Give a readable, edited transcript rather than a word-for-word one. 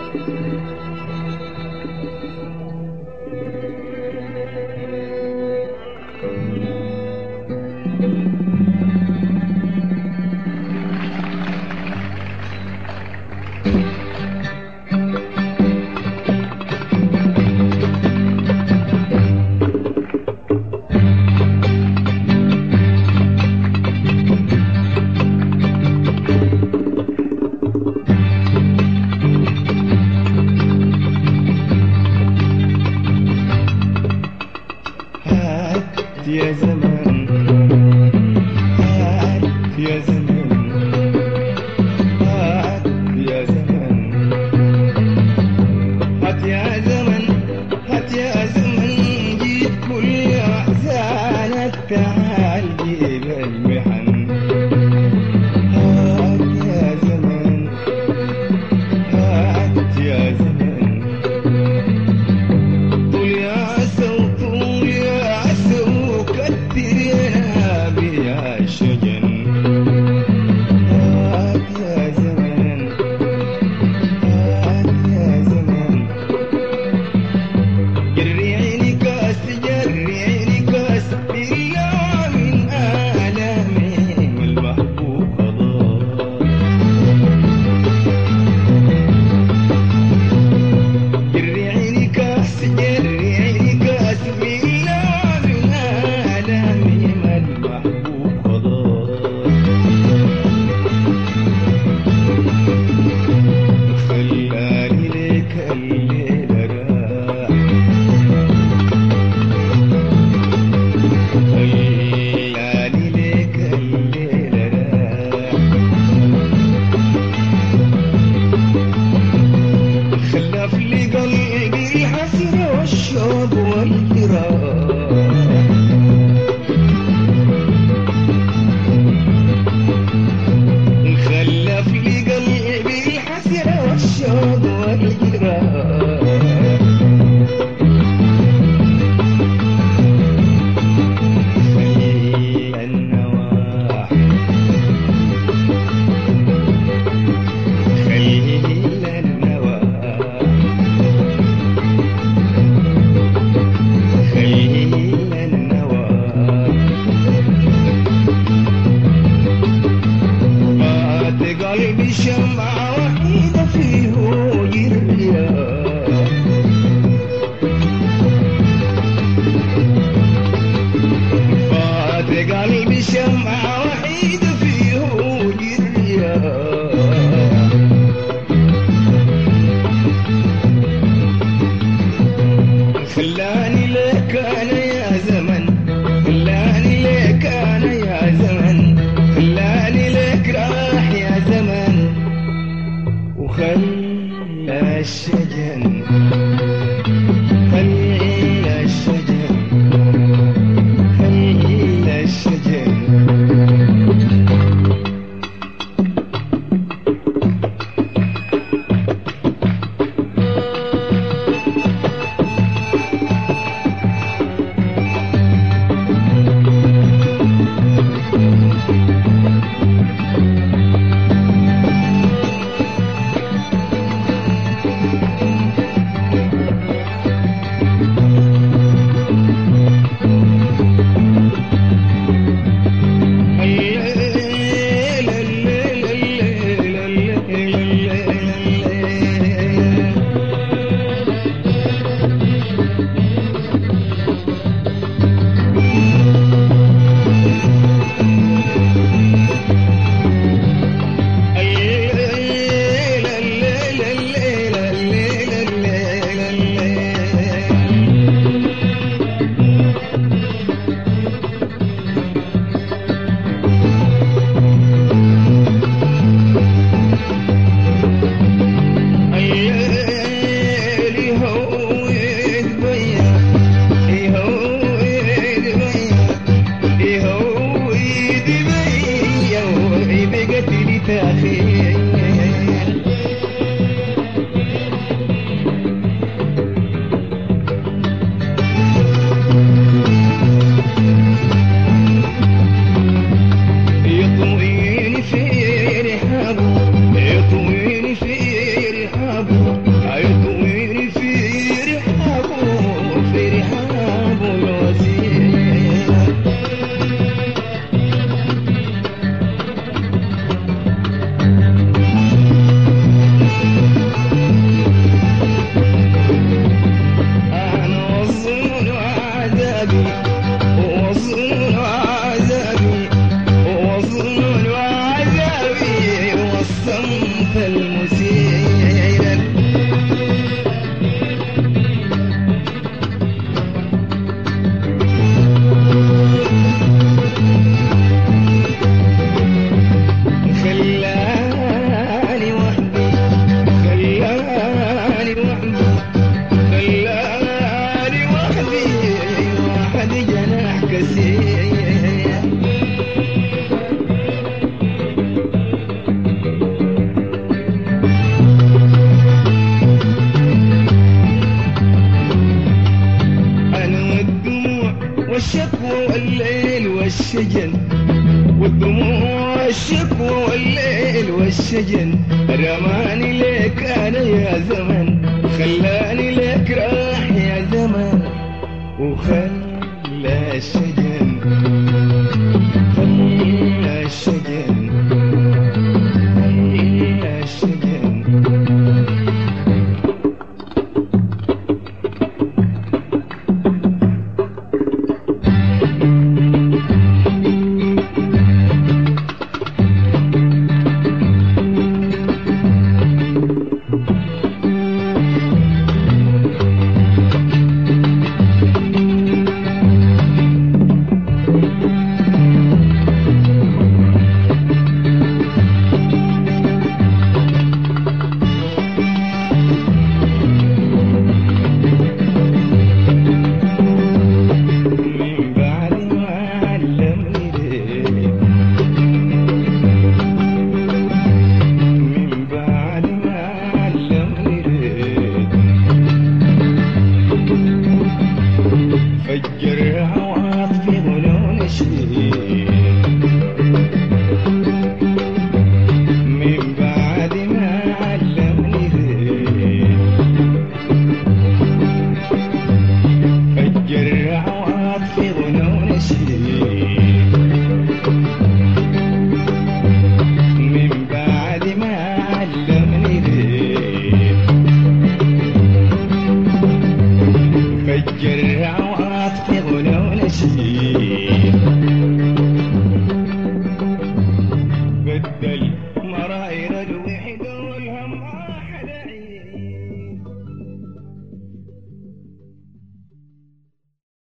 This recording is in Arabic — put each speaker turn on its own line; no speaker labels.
يا زمان يا زمان يا زمان هات يا زمان هات يا زمان جيت كل أحزانك تعال جيب المحن هات يا زمان هات يا زمان طول يا سو طول يا سو كترنا بيا شجن هات يا زمان هات يا زمان جري عيني كاس جري عيني كاس بالله من آلامي والمحبوب خلاص جري عيني كاس جري عيني كاس بالله من آلامي والمحبوب خلاص خلاني لك الليلة راح خلاني لك الليلة راح خلاف لي قلبي الحسرة والشوق والجراح خلف لي قلبي الحسرة والشوق والجراح خلي النواح خلي النواح خلي النواح فات قلبي شمعة وحيدة فيه الرياح فات قلبي شمعة وحيدة فيه الرياح خلاني لك أنا يا زمن خلاني لك أنا يا زمن خلاني لك راح يا زمن وخلى الشجن خلى الشجن خلى الشجن والشجن والدموع الشكوى والليل والشجن رماني ليك أنا يا زمن وخلاني